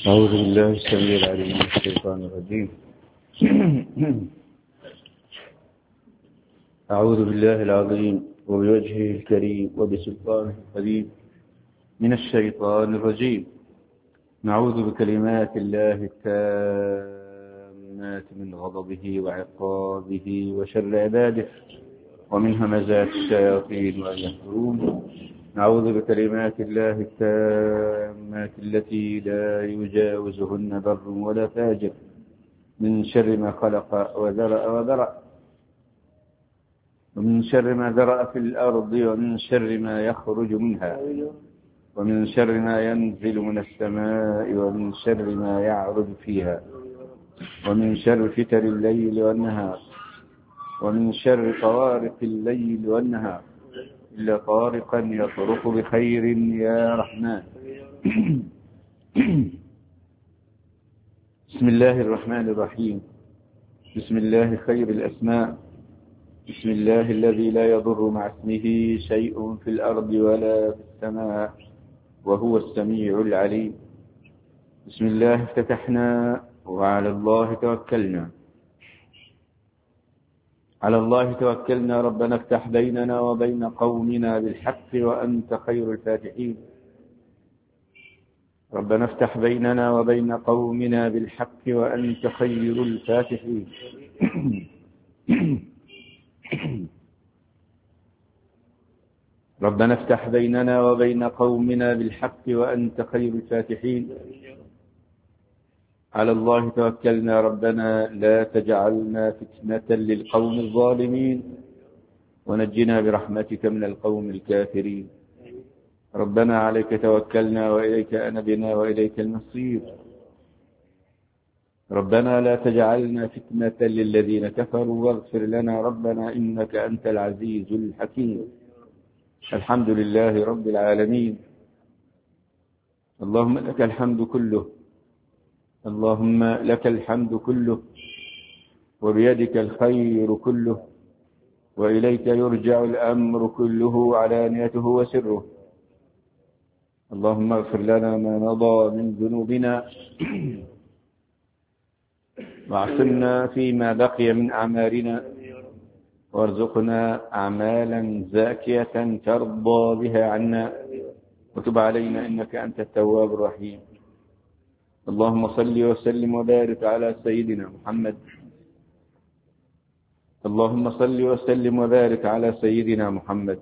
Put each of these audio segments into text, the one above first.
أعوذ بالله السميع العليم من الشيطان الرجيم. أعوذ بالله العظيم وبوجهه الكريم وبسلطانه القديم من الشيطان الرجيم. نعوذ بكلمات الله التامات من غضبه وعقابه وشر عباده ومن همزات الشياطين وأن يحضرون. نعوذ بكلمات الله التامات التي لا يجاوزهن بر ولا فاجر من شر ما خلق وذرأ ومن شر ما ذرأ في الأرض ومن شر ما يخرج منها ومن شر ما ينزل من السماء ومن شر ما يعرج فيها ومن شر فتن الليل والنهار ومن شر طوارق الليل والنهار إلا طارقا يطرق بخير يا رحمن. بسم الله الرحمن الرحيم. بسم الله خير الأسماء. بسم الله الذي لا يضر مع اسمه شيء في الأرض ولا في السماء وهو السميع العليم. بسم الله افتتحنا وعلى الله توكلنا. على الله توكلنا ربنا افتح بيننا وبين قومنا بالحق وأنت خير الفاتحين. ربنا افتح بيننا وبين قومنا بالحق وأنت خير الفاتحين. ربنا افتح بيننا وبين قومنا بالحق وأنت خير الفاتحين. على الله توكلنا ربنا لا تجعلنا فتنة للقوم الظالمين ونجنا برحمتك من القوم الكافرين. ربنا عليك توكلنا وإليك أنبنا وإليك المصير. ربنا لا تجعلنا فتنة للذين كفروا واغفر لنا ربنا إنك أنت العزيز الحكيم. الحمد لله رب العالمين. اللهم لك الحمد كله. اللهم لك الحمد كله وبيدك الخير كله وإليك يرجع الأمر كله علانيته وسره. اللهم اغفر لنا ما مضى من ذنوبنا واعصمنا فيما بقي من أعمالنا وارزقنا أعمالا زاكية ترضى بها عنا وتب علينا إنك أنت التواب الرحيم. اللهم صل وسلم وبارك على سيدنا محمد. اللهم صل وسلم وبارك على سيدنا محمد.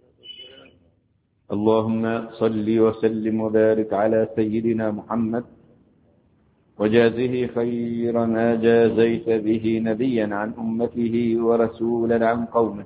اللهم صل وسلم وبارك على سيدنا محمد وجازه خير ما جازيت به نبيا عن أمته ورسولا عن قومه.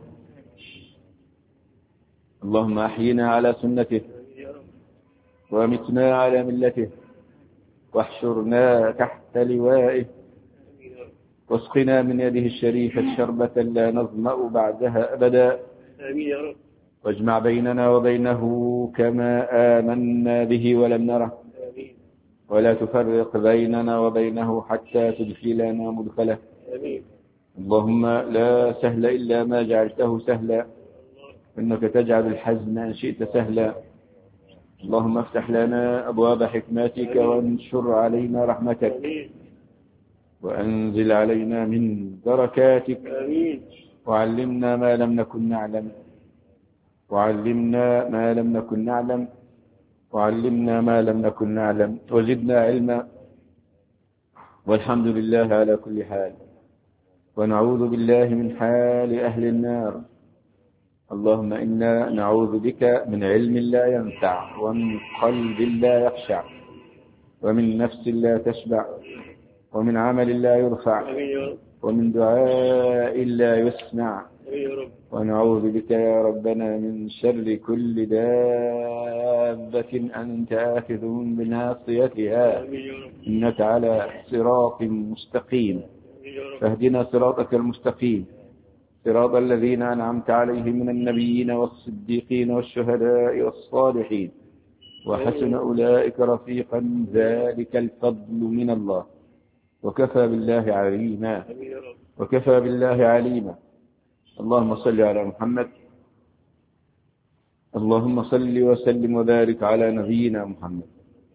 اللهم أحينا على سنته وامتنا على ملته واحشرنا تحت لوائه واسقنا من يده الشريفة شربة لا نظمأ بعدها أبدا. واجمع بيننا وبينه كما آمنا به ولم نره ولا تفرق بيننا وبينه حتى تدخلنا مدخله. اللهم لا سهل إلا ما جعلته سهلا إنك تجعل الحزن إن شئت سهلا. اللهم افتح لنا أبواب حكمتك وانشر علينا رحمتك وأنزل علينا من بركاتك وعلمنا ما لم نكن نعلم وعلمنا ما لم نكن نعلم وعلمنا ما لم نكن نعلم وزدنا علما والحمد لله على كل حال. ونعوذ بالله من حال أهل النار. اللهم إنا نعوذ بك من علم لا ينفع ومن قلب لا يخشع ومن نفس لا تشبع ومن عمل لا يرفع ومن دعاء لا يسمع. ونعوذ بك يا ربنا من شر كل دابة أنت آخذ بناصيتها إنك على صراط مستقيم. فاهدنا صراطك المستقيم صراط الذين أنعمت عليهم من النبيين والصديقين والشهداء والصالحين وحسن أولئك رفيقا. ذلك الفضل من الله وكفى بالله عليما. وكفى بالله عليما. اللهم صل على محمد. اللهم صل وسلم وبارك على نبينا محمد.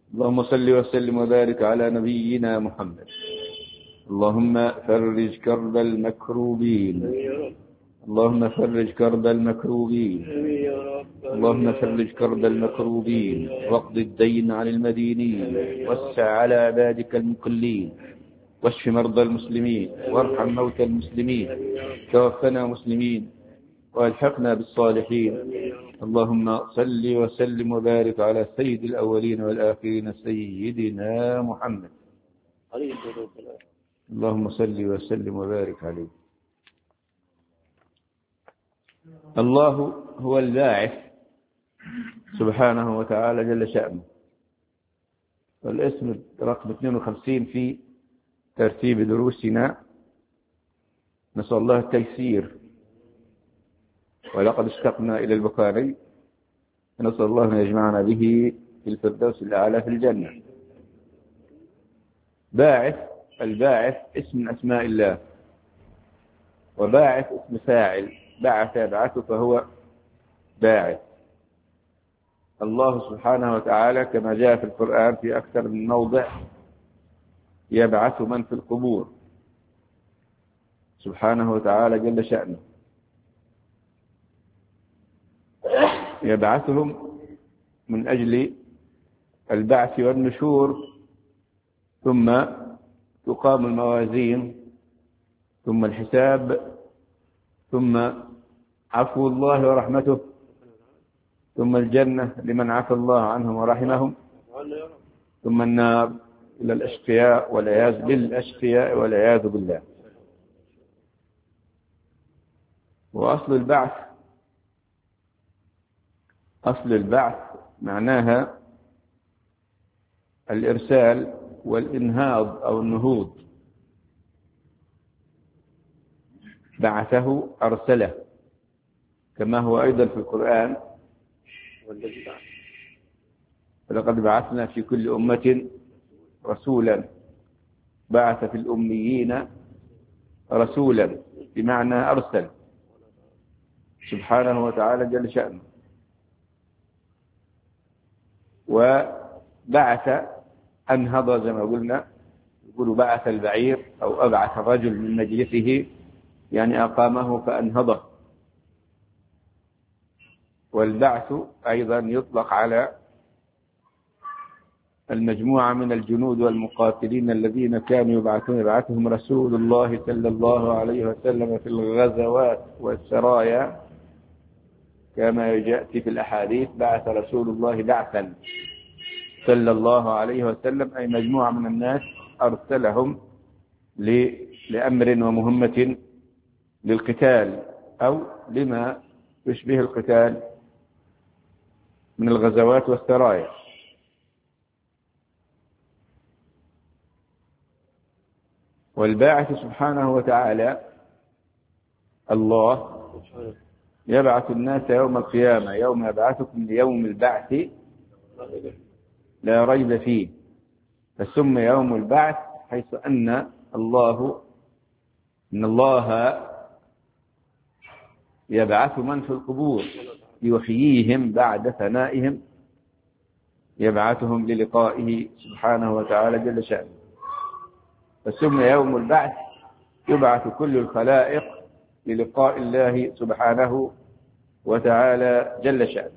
اللهم صل وسلم وبارك على نبينا محمد. اللهم فرج كرب المكروبين. اللهم فرج كرب المكروبين. اللهم فرج كرب المكروبين واقض الدين عن المدينين وسع على عبادك المقلين واشف مرضى المسلمين وارحم موتى المسلمين توفنا مسلمين والحقنا بالصالحين. اللهم صل وسلم وبارك على سيد الأولين والآخرين سيدنا محمد. اللهم صل وسلم وبارك عليه. الله هو الباعث سبحانه وتعالى جل شأنه، والاسم رقم 52 في ترتيب دروسنا. نسأل الله التيسير، ولقد اشتقنا إلى البخاري، نسأل الله أن يجمعنا به في الفردوس الأعلى في الجنة. باعث، الباعث اسم من أسماء الله، وباعث اسم فاعل، بعث يبعث فهو باعث. الله سبحانه وتعالى كما جاء في القرآن في أكثر من موضع يبعث من في القبور سبحانه وتعالى جل شأنه، يبعثهم من أجل البعث والنشور، ثم تقام الموازين، ثم الحساب، ثم عفو الله ورحمته، ثم الجنة لمن عفى الله عنهم ورحمهم، ثم النار إلى الأشقياء والعياذ بالله. وأصل البعث، أصل البعث معناها الإرسال والإنهاض أو النهوض. بعثه أرسله، كما هو أيضا في القرآن ولقد بعثنا في كل أمة رسولا بعث في الأميين رسولا، بمعنى أرسل سبحانه وتعالى جل شأنه. وبعث أنهض زي ما قلنا، يقول بعث البعير أو أبعث الرجل من مجلسه، يعني أقامه فأنهضه. والبعث أيضا يطلق على المجموعة من الجنود والمقاتلين الذين كانوا يبعثهم رسول الله صلى الله عليه وسلم في الغزوات والسرايا، كما يأتي في الأحاديث بعث رسول الله بعثا صلى الله عليه وسلم، أي مجموعة من الناس أرسلهم لأمر ومهمة للقتال أو لما يشبه القتال من الغزوات والسرايا. والباعث سبحانه وتعالى الله يبعث الناس يوم القيامة، يوم يبعثكم ليوم البعث لا ريب فيه، فسمي يوم البعث حيث أن الله يبعث من في القبور، يحييهم بعد فنائهم، يبعثهم للقائه سبحانه وتعالى جل شأنه. فسمي يوم البعث، يبعث كل الخلائق للقاء الله سبحانه وتعالى جل شأنه.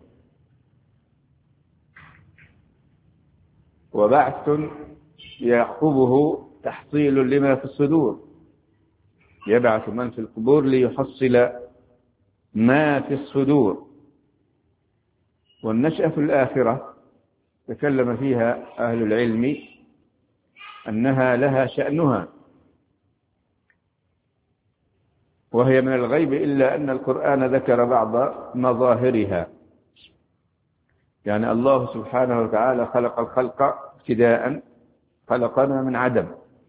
وبعث يعقبه تحصيل لما في الصدور، يبعث من في القبور ليحصل ما في الصدور. والنشأة في الآخرة تكلم فيها أهل العلم أنها لها شأنها، وهي من الغيب، إلا أن القرآن ذكر بعض مظاهرها. يعني الله سبحانه وتعالى خلق الخلق ابتداء، خلقنا من عدم،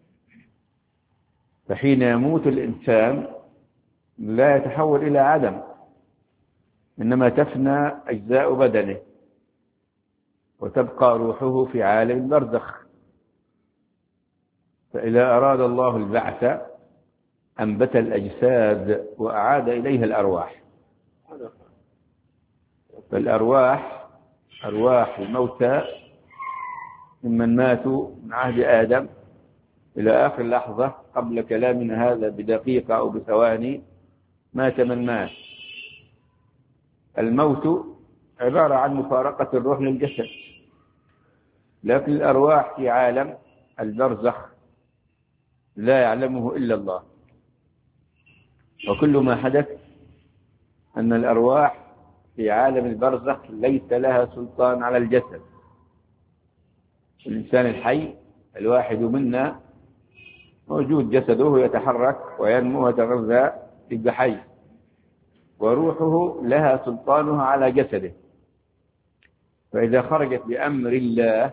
فحين يموت الإنسان لا يتحول إلى عدم، إنما تفنى أجزاء بدنه وتبقى روحه في عالم البرزخ. فإذا أراد الله البعث أنبت الأجساد وأعاد إليها الأرواح. فالأرواح، أرواح الموتى ممن ماتوا من عهد آدم إلى آخر لحظة قبل كلامنا هذا بدقيقة أو بثواني مات من مات. الموت عبارة عن مفارقة الروح للجسد، لكن الأرواح في عالم البرزخ لا يعلمه إلا الله. وكل ما حدث أن الأرواح في عالم البرزخ ليس لها سلطان على الجسد. الإنسان الحي الواحد منا موجود جسده يتحرك وينمو ويتغذى في حي، وروحه لها سلطانها على جسده، فإذا خرجت بأمر الله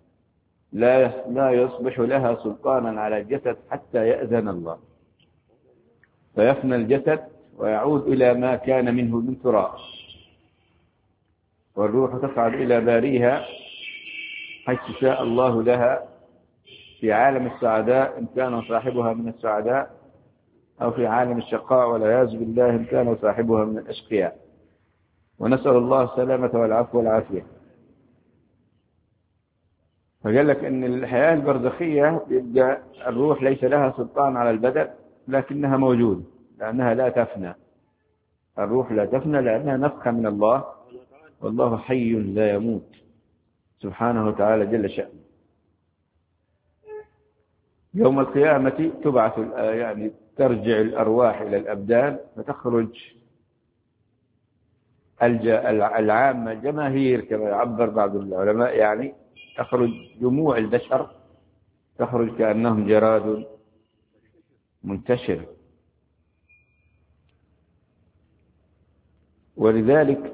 لا يصبح لها سلطانا على الجسد حتى يأذن الله، فيفنى الجسد ويعود إلى ما كان منه من تراب، والروح تصعد إلى باريها حيث شاء الله لها في عالم السعداء إن كان صاحبها من السعداء، أو في عالم الشقاء والعياذ بالله إن كان صاحبها من الأشقياء، ونسأل الله السلامة والعفو والعافية. فقال لك أن الحياة البرزخية يبقى الروح ليس لها سلطان على البدن، لكنها موجودة لأنها لا تفنى. الروح لا تفنى لأنها نفخة من الله، والله حي لا يموت سبحانه وتعالى جل شأنه. يوم القيامة تبعث يعني ترجع الأرواح إلى الأبدان، فتخرج العامة الجماهير كما يعبر بعض العلماء، يعني تخرج جموع البشر، تخرج كأنهم جراد منتشر. ولذلك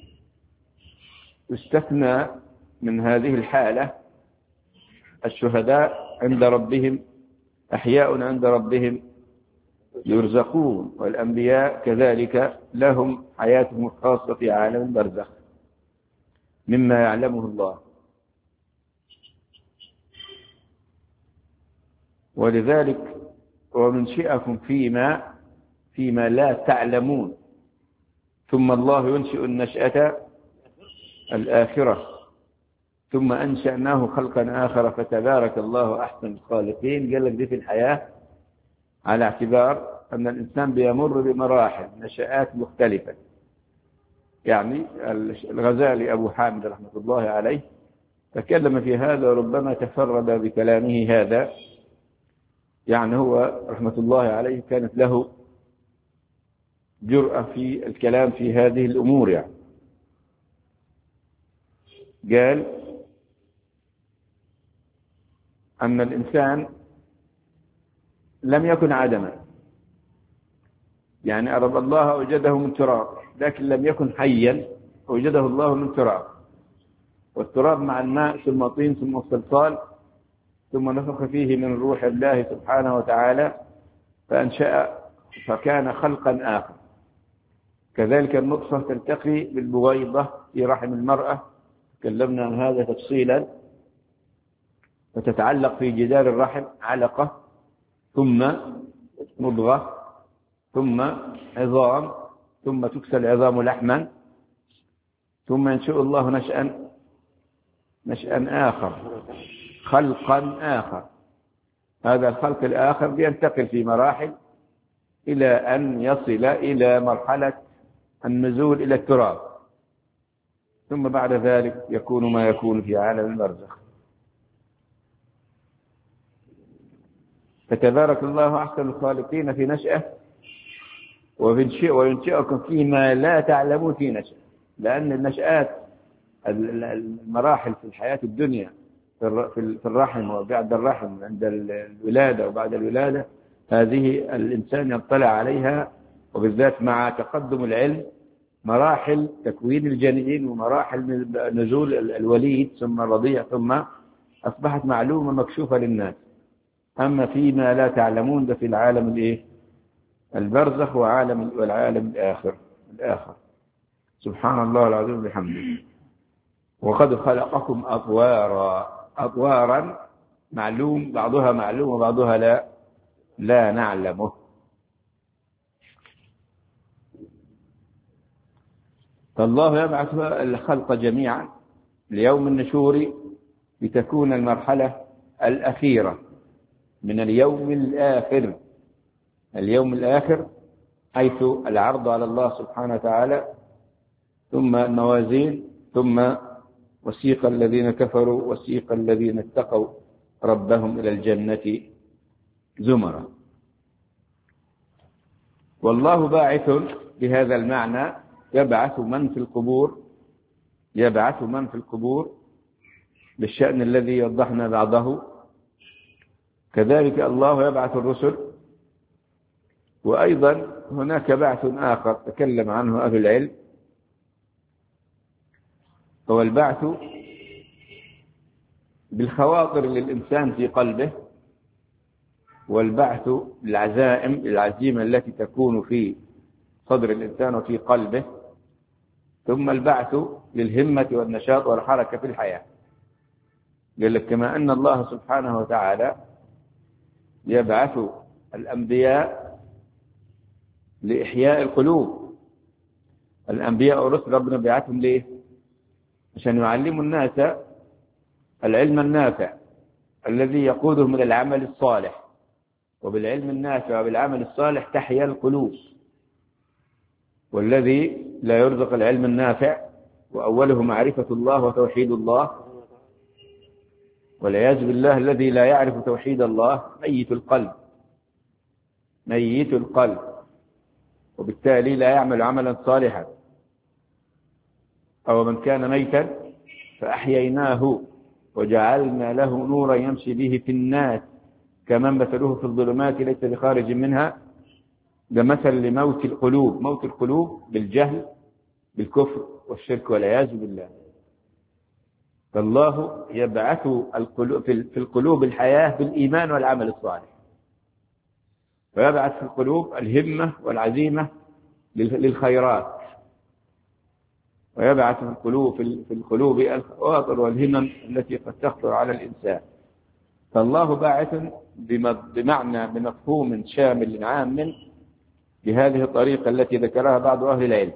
يستثنى من هذه الحالة الشهداء عند ربهم أحياء عند ربهم يرزقون، والأنبياء كذلك لهم حياتهم الخاصة في عالم البرزخ مما يعلمه الله. ولذلك ومنشئكم فيما لا تعلمون، ثم الله ينشئ النشأة الآخرة، ثم أنشأناه خلقا آخر فتبارك الله أحسن الخالقين. قال لك دي في الحياة على اعتبار أن الإنسان بيمر بمراحل نشآت مختلفة. يعني الغزالي أبو حامد رحمة الله عليه تكلم في هذا، ربما تفرد بكلامه هذا، يعني هو رحمة الله عليه كانت له جرأة في الكلام في هذه الأمور. يعني قال أن الإنسان لم يكن عدما، يعني أرد الله أوجده من تراب، لكن لم يكن حيا أوجده الله من تراب، والتراب مع الماء ثم طين ثم الصلصال، ثم نفخ فيه من روح الله سبحانه وتعالى فأنشأ فكان خلقا آخر. كذلك النطفة تلتقي بالبويضة في رحم المرأة، تكلمنا عن هذا تفصيلا، وتتعلق في جدار الرحم علقة، ثم مضغة، ثم عظام، ثم تكسى العظام لحما، ثم ينشئ الله نشأ آخر، خلقا آخر. هذا الخلق الآخر بينتقل في مراحل إلى أن يصل إلى مرحلة النزول إلى التراب، ثم بعد ذلك يكون ما يكون في عالم البرزخ. فتبارك الله أحسن الخالقين في نشأة، وينشئكم فيما لا تعلمون في نشأة، لأن النشآت المراحل في الحياة الدنيا في الرحم وبعد الرحم عند الولادة وبعد الولادة، هذه الإنسان يطلع عليها، وبالذات مع تقدم العلم مراحل تكوين الجنين ومراحل نزول الوليد ثم الرضيع، ثم أصبحت معلومة مكشوفة للناس. أما فيما لا تعلمون ده في العالم البرزخ والعالم الآخر. سبحان الله العظيم بحمده. وقد خلقكم أطوارا معلوم، بعضها معلوم وبعضها لا نعلمه. فالله يبعث الخلق جميعا ليوم النشور لتكون المرحلة الأخيرة من اليوم الآخر. اليوم الآخر حيث العرض على الله سبحانه وتعالى، ثم الموازين، ثم وسيق الذين كفروا وسيق الذين اتقوا ربهم إلى الجنة زمرا. والله باعث بهذا المعنى، يبعث من في القبور، يبعث من في القبور بالشأن الذي وضحنا بعضه. كذلك الله يبعث الرسل. وأيضا هناك بعث آخر تكلم عنه أهل العلم، هو البعث بالخواطر للإنسان في قلبه، والبعث العزيمة التي تكون في صدر الإنسان وفي قلبه، ثم البعث للهمة والنشاط والحركة في الحياة. قال لك كما أن الله سبحانه وتعالى يبعث الأنبياء لإحياء القلوب. الأنبياء والرسل ربنا بيعثهم ليه؟ عشان يعلموا الناس العلم النافع الذي يقودهم إلى العمل الصالح، وبالعلم النافع وبالعمل الصالح تحيا القلوب. والذي لا يرزق العلم النافع وأوله معرفة الله وتوحيد الله، والعياذ بالله الذي لا يعرف توحيد الله ميت القلب، ميت القلب، وبالتالي لا يعمل عملا صالحا. أو من كان ميتا فأحييناه وجعلنا له نورا يمشي به في الناس كمن مثله في الظلمات ليس بخارج منها. ده مثل لموت القلوب، موت القلوب بالجهل بالكفر والشرك والعياذ بالله. فالله يبعث في القلوب الحياة بالإيمان والعمل الصالح، ويبعث في القلوب الهمة والعزيمة للخيرات، ويبعث في القلوب الخواطر والهمم التي قد تخطر على الإنسان. فالله باعث بمعنى بمفهوم شامل عام بهذه الطريقة التي ذكرها بعض أهل العلم.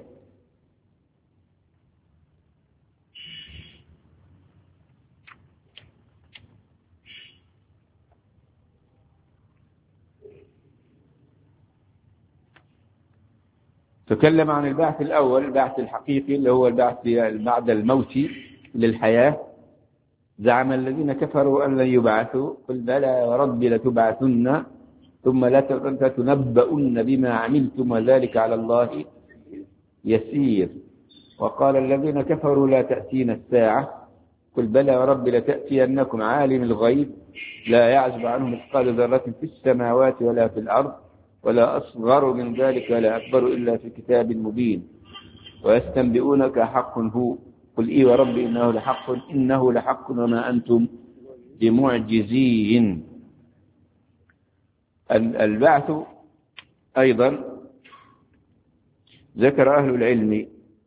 تكلم عن البعث الأول، البعث الحقيقي اللي هو البعث بعد الموت للحياة. زعم الذين كفروا أن لن يبعثوا، قل بلى وربي لتبعثن ثم لتنبؤن بما عملتم وذلك على الله يسير. وقال الذين كفروا لا تأتينا الساعة، قل بلى وربي لتأتينكم عالم الغيب لا يعزب عنه مثقال ذرة في السماوات ولا في الأرض ولا أصغر من ذلك ولا أكبر إلا في كتاب مبين. ويستنبئونك حق هو، قل إي وربي إنه لحق وما أنتم بمعجزين. البعث أيضا ذكر أهل العلم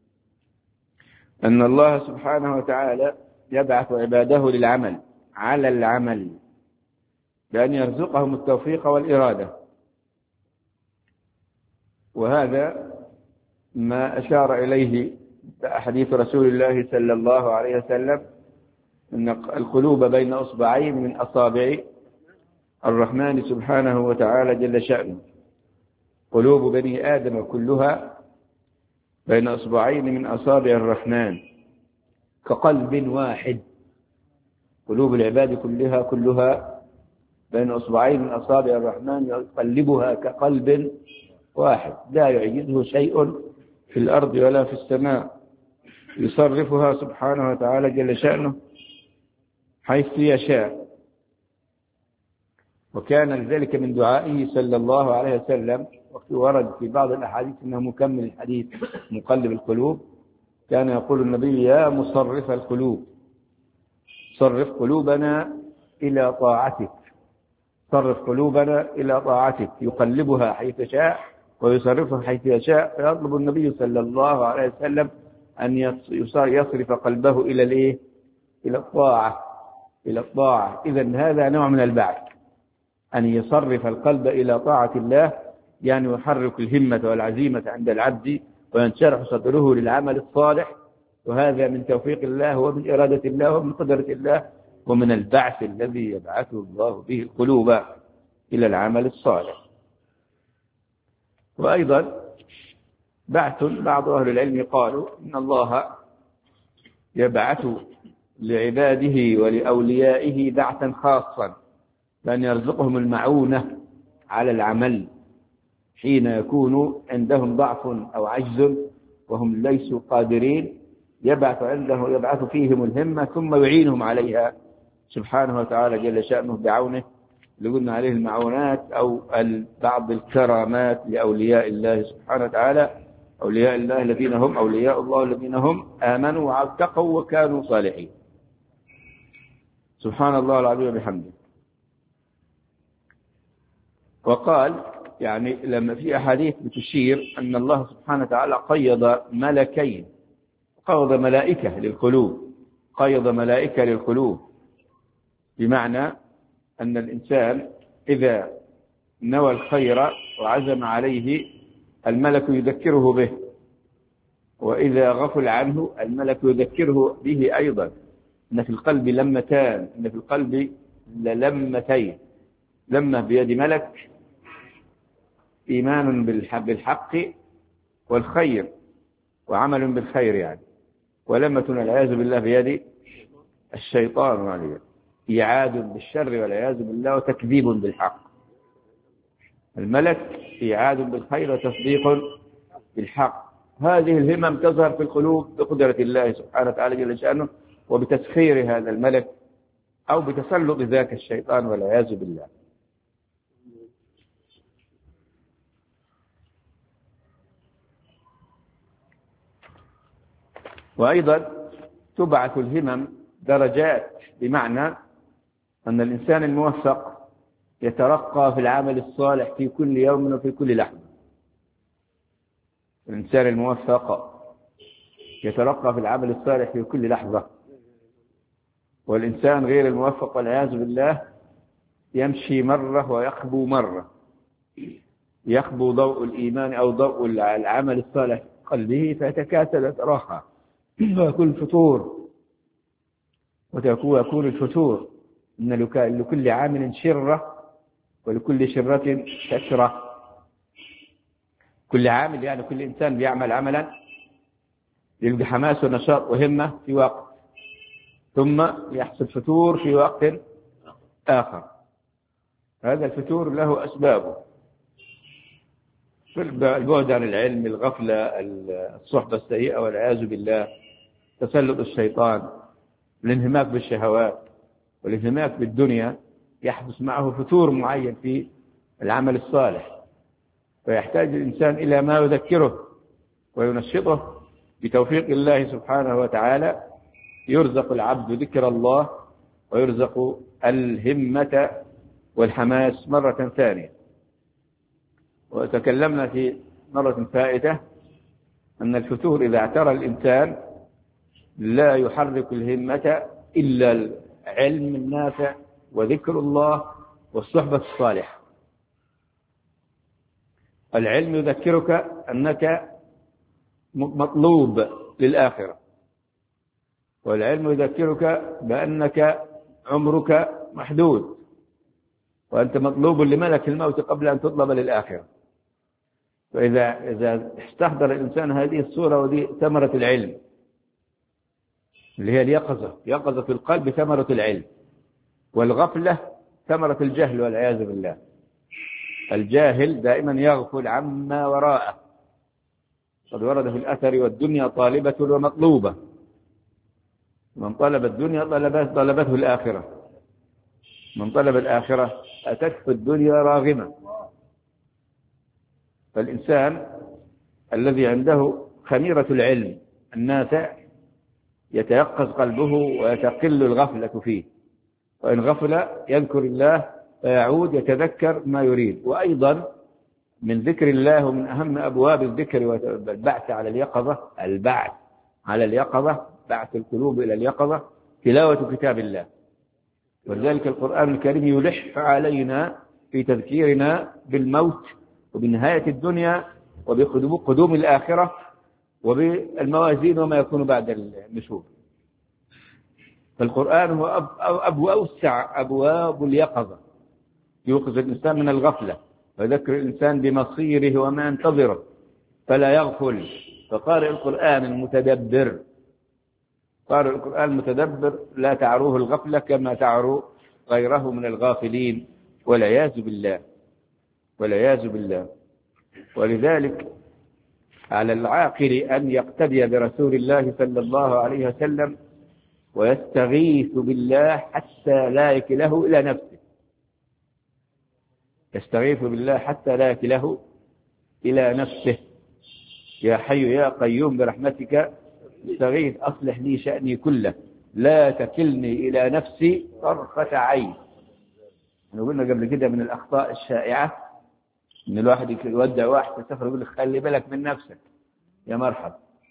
أن الله سبحانه وتعالى يبعث عباده للعمل على العمل بأن يرزقهم التوفيق والإرادة. وهذا ما أشار إليه حديث رسول الله صلى الله عليه وسلم أن القلوب بين أصبعين من أصابع الرحمن سبحانه وتعالى جل شأنه. قلوب بني آدم كلها بين أصبعين من أصابع الرحمن كقلب واحد. قلوب العباد كلها بين أصبعين من أصابع الرحمن يقلبها كقلب واحد، لا يعجزه شيء في الأرض ولا في السماء، يصرفها سبحانه وتعالى جل شأنه حيث يشاء. وكان ذلك من دعائه صلى الله عليه وسلم، وقت ورد في بعض الأحاديث أنه مكمل الحديث مقلب القلوب، كان يقول النبي يا مصرف القلوب صرف قلوبنا إلى طاعتك، صرف قلوبنا إلى طاعتك. يقلبها حيث شاء ويصرفها حيث يشاء. فيطلب النبي صلى الله عليه وسلم أن يصرف قلبه إلى الإيه؟ إلى الطاعة، إلى الطاعة. إذن هذا نوع من البعث، أن يصرف القلب إلى طاعة الله، يعني يحرك الهمة والعزيمة عند العبد وينشرح صدره للعمل الصالح. وهذا من توفيق الله ومن إرادة الله ومن قدرة الله ومن البعث الذي يبعثه الله به القلوب إلى العمل الصالح. وأيضا بعث بعض أهل العلم قالوا إن الله يبعث لعباده ولأوليائه بعثا خاصا، بأن يرزقهم المعونة على العمل حين يكون عندهم ضعف أو عجز وهم ليسوا قادرين، يبعث فيهم الهمة ثم يعينهم عليها سبحانه وتعالى جل شأنه بعونه، اللي قلنا عليه المعونات أو بعض الكرامات لأولياء الله سبحانه وتعالى، أولياء الله الذين هم أولياء الله الذين هم آمنوا واتقوا وكانوا صالحين. سبحان الله العظيم وبحمده. وقال يعني لما في أحاديث بتشير أن الله سبحانه وتعالى قيض ملكين، قيض ملائكة للقلوب، قيض ملائكة للقلوب، بمعنى أن الإنسان إذا نوى الخير وعزم عليه الملك يذكره به، وإذا غفل عنه الملك يذكره به أيضا. إن في القلب لمتان، إن في القلب للمتين، لمة بيد ملك إيمان بالحق والخير وعمل بالخير يعني، ولمة والعياذ بالله بيد الشيطان يعني، إعاد بالشر والعياذ بالله وتكذيب بالحق. الملك إعاد بالخير وتصديق بالحق. هذه الهمم تظهر في القلوب بقدرة الله سبحانه وتعالى جل شأنه، وبتسخير هذا الملك أو بتسلط ذاك الشيطان والعياذ بالله. وأيضا تبعث الهمم درجات، بمعنى أن الإنسان الموفق يترقى في العمل الصالح في كل يوم وفي كل لحظة. الإنسان الموفق يترقى في العمل الصالح في كل لحظة، والإنسان غير الموفق والعياذ بالله يمشي مرة ويخبو مرة، يخبو ضوء الإيمان أو ضوء العمل الصالح في قلبه فيتكاسل يتراخى ويكون الفتور، ويكون الفتور إن لكل عامل شرة ولكل شرة كسرة. كل عامل يعني كل إنسان بيعمل عملا يلقى حماس ونشاط وهمة في وقت، ثم يحصل فتور في وقت آخر. هذا الفتور له أسبابه، البعد عن العلم، الغفلة، الصحبة السيئة والعياذ بالله، تسلط الشيطان، الانهماك بالشهوات والانهماك بالدنيا، يحدث معه فتور معين في العمل الصالح، فيحتاج الإنسان إلى ما يذكره وينشطه بتوفيق الله سبحانه وتعالى. يرزق العبد ذكر الله ويرزق الهمة والحماس مرة ثانية. وتكلمنا في مرة فائتة أن الفتور إذا اعترى الإنسان لا يحرك الهمة إلا العلم النافع وذكر الله والصحبة الصالحة. العلم يذكرك أنك مطلوب للآخرة، والعلم يذكرك بأنك عمرك محدود وأنت مطلوب لملك الموت قبل أن تطلب للآخرة. فإذا استحضر الإنسان هذه الصورة، ودي ثمرة العلم اللي هي اليقظة، يقظة في القلب ثمرة العلم، والغفلة ثمرة الجهل والعياذ بالله. الجاهل دائما يغفل عما وراءه. قد ورد في الأثر: والدنيا طالبة ومطلوبة، من طلب الدنيا طلبته الآخرة، من طلب الآخرة أتته الدنيا راغمة. فالإنسان الذي عنده خميرة العلم النافع يتيقظ قلبه ويتقل الغفلة فيه، وإن غفل يذكر الله فيعود يتذكر ما يريد. وأيضا من ذكر الله ومن أهم أبواب الذكر والبعث على اليقظة، البعث على اليقظة، بعث القلوب إلى اليقظة، تلاوة كتاب الله. ولذلك القرآن الكريم يلح علينا في تذكيرنا بالموت وبنهاية الدنيا وبقدوم الآخرة وبالموازين وما يكون بعد النشور. فالقرآن هو أوسع أبواب اليقظة، يوقظ الإنسان من الغفلة ويذكر الإنسان بمصيره وما ينتظره فلا يغفل. فقارئ القرآن المتدبر، قارئ القرآن المتدبر لا تعروه الغفلة كما تعرو غيره من الغافلين، والعياذ بالله والعياذ بالله. ولذلك على العاقل أن يقتدي برسول الله صلى الله عليه وسلم ويستغيث بالله حتى لا يكله إلى نفسه، يستغيث بالله حتى لا يكله إلى نفسه. يا حي يا قيوم برحمتك استغيث أصلح لي شأني كله لا تكلني إلى نفسي طرفة عين. قلنا قبل كده من الأخطاء الشائعة إن الواحد يودع واحد يسافر يقول لك خلي بالك من نفسك. يا مرحب،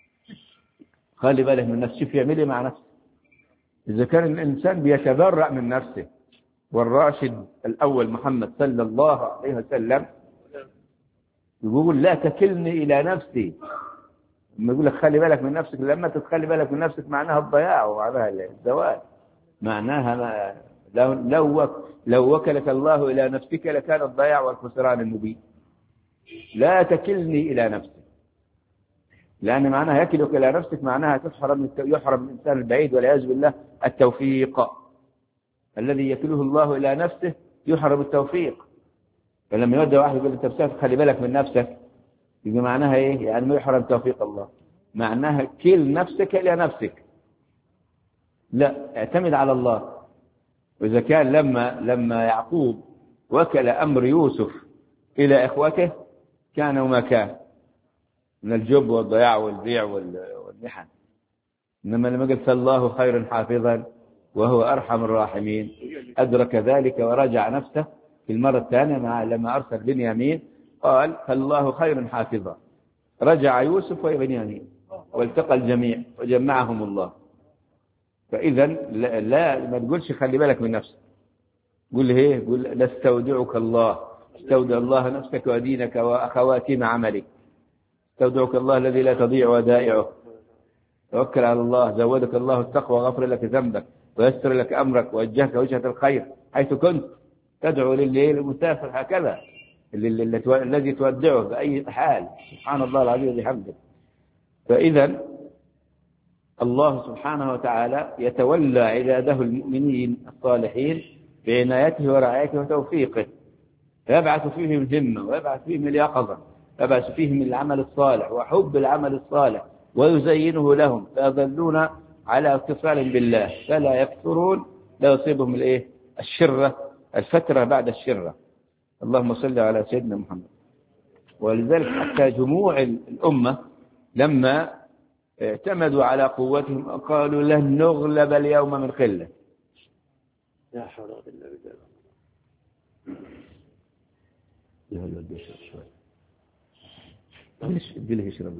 خلي بالك من نفسك. شوف يعمل ايه مع نفسه. إذا كان الإنسان بيتبرأ من نفسه، والراشد الأول محمد صلى الله عليه وسلم يقول لا تكلني إلى نفسي. لما يقول لك خلي بالك من نفسك، لما تتخلي بالك من نفسك معناها الضياع ومعناها الزوال، معناها لو وكلك الله إلى نفسك لكان الضياع والخسران المبين. لا تكلني إلى نفسك، لأن معناها يكلك إلى نفسك معناها يحرم الإنسان البعيد والعياذ بالله التوفيق. الذي يكله الله إلى نفسه يحرم التوفيق. فلما يودع واحد يقول أنت بسافر خلي بالك من نفسك، يبقى معناها إيه؟ يعني ما يحرم توفيق الله، معناها كل نفسك إلى نفسك. لا، اعتمد على الله. وإذا كان لما يعقوب وكل أمر يوسف إلى إخوته كان وما كان من الجب والضياع والبيع والمحن، إنما لما قال فالله خير حافظا وهو أرحم الراحمين أدرك ذلك ورجع نفسه في المرة الثانية لما أرسل بنيامين قال فالله خير حافظا. رجع يوسف وبنيامين والتقى الجميع وجمعهم الله. فإذا لا ما تقولش خلي بالك من نفسك، قول ايه؟ قول نستودعك الله، استودع الله نفسك ودينك وأخواتيم عملك. استودعك الله الذي لا تضيع ودائعه. توكل على الله، زودك الله التقوى وغفر لك ذنبك ويسر لك أمرك ووجهك وجهة الخير حيث كنت. تدعو للمسافر هكذا الذي تودعه بأي حال. سبحان الله العظيم وبحمده. فإذا الله سبحانه وتعالى يتولى عباده المؤمنين الصالحين بعنايته ورعايته وتوفيقه، فيبعث فيهم الهمة ويبعث فيهم اليقظة، يبعث فيهم العمل الصالح وحب العمل الصالح ويزينه لهم فيظلون على اتصال بالله فلا يكثرون، لا يصيبهم الشرة، الفترة بعد الشرة. اللهم صل على سيدنا محمد. ولذلك حتى جموع الأمة لما اعتمدوا على قوتهم قالوا لن نغلب اليوم من قلة. لا حول ولا قوة إلا بالله. يشرب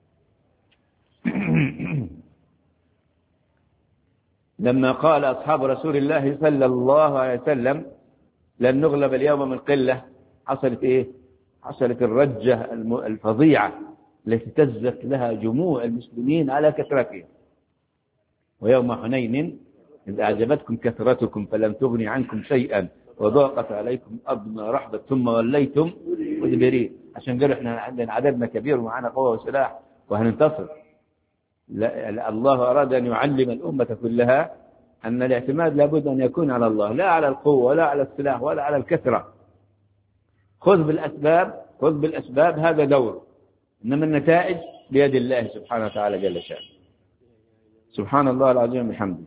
لما قال أصحاب رسول الله صلى الله عليه وسلم لن نغلب اليوم من قلة، حصلت إيه؟ حصلت الرجة الفظيعة التي اهتزت لها جموع المسلمين على كثرتهم. ويوم حنين إذ أعجبتكم كثرتكم فلم تغني عنكم شيئا وضاقت عليكم الأرض بما رحبت ثم وليتم مدبرين. عشان قالوا احنا عندنا عددنا كبير ومعنا قوة وسلاح وهننتصر. الله أراد أن يعلم الأمة كلها أن الاعتماد لابد أن يكون على الله، لا على القوة ولا على السلاح ولا على الكثرة. خذ بالأسباب هذا دور، إنما النتائج بيد الله سبحانه وتعالى جل شأنه. سبحان الله العظيم بحمده.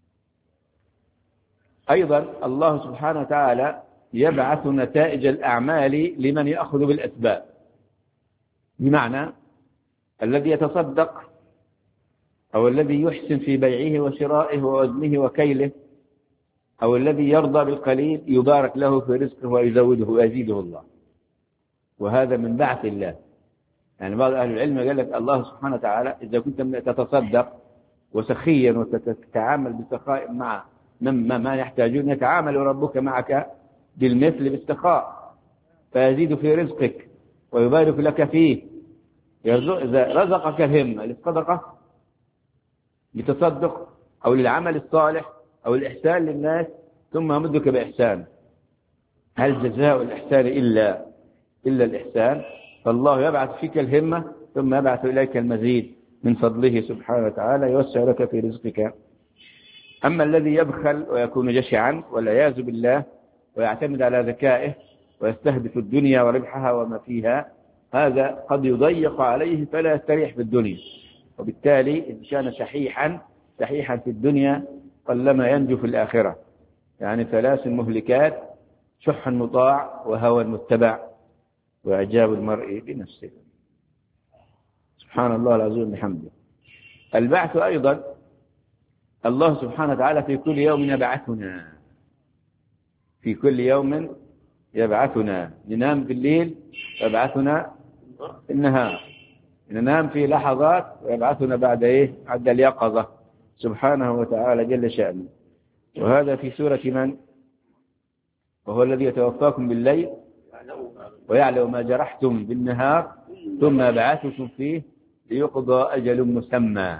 أيضا الله سبحانه وتعالى يبعث نتائج الأعمال لمن يأخذ بالأسباب، بمعنى الذي يتصدق أو الذي يحسن في بيعه وشرائه ووزنه وكيله أو الذي يرضى بالقليل يبارك له في رزقه ويزوده ويزيده الله. وهذا من بعث الله. يعني بعض أهل العلم قال لك الله سبحانه وتعالى إذا كنت تتصدق وسخيا وتتعامل بسخاء مع ما يحتاجون يتعامل ربك معك بالمثل بالسخاء فيزيد في رزقك ويبارك لك فيه. إذا رزقك الهمة للصدقة لتصدق أو للعمل الصالح أو الإحسان للناس ثم أمدك بإحسان. هل جزاء الإحسان إلا الإحسان؟ فالله يبعث فيك الهمة ثم يبعث إليك المزيد من فضله سبحانه وتعالى يوسع لك في رزقك. أما الذي يبخل ويكون جشعا والعياذ بالله ويعتمد على ذكائه ويستهدف الدنيا وربحها وما فيها، هذا قد يضيق عليه فلا يستريح في الدنيا، وبالتالي إن كان شحيحا في الدنيا قلما ينجو في الآخرة. يعني 3 مهلكات: شح مطاع وهوى متبع وإعجاب المرء بنفسه. سبحان الله العظيم بحمده. البعث أيضا الله سبحانه وتعالى في كل يوم يبعثنا، في كل يوم يبعثنا. ننام بالليل ويبعثنا في النهار، ننام في لحظات ويبعثنا بعد بعد اليقظة سبحانه وتعالى جل شأنه. وهذا في سورة من؟ وهو الذي يتوفاكم بالليل ويعلم ما جرحتم بالنهار ثم يبعثكم فيه ليقضى أجل مسمى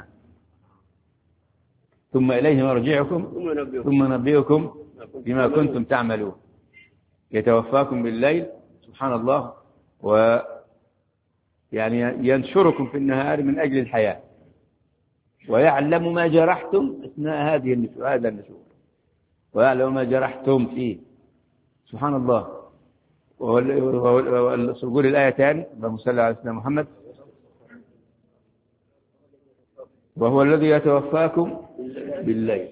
ثم إليه مرجعكم ثم نبئكم بما كنتم تعملون. يتوفاكم بالليل سبحان الله، يعني ينشركم في النهار من أجل الحياة، ويعلم ما جرحتم أثناء هذا النشور، ويعلم ما جرحتم فيه سبحان الله. ويقول الآية تاني: اللهم صل على سيدنا محمد: وهو الذي يتوفاكم بالليل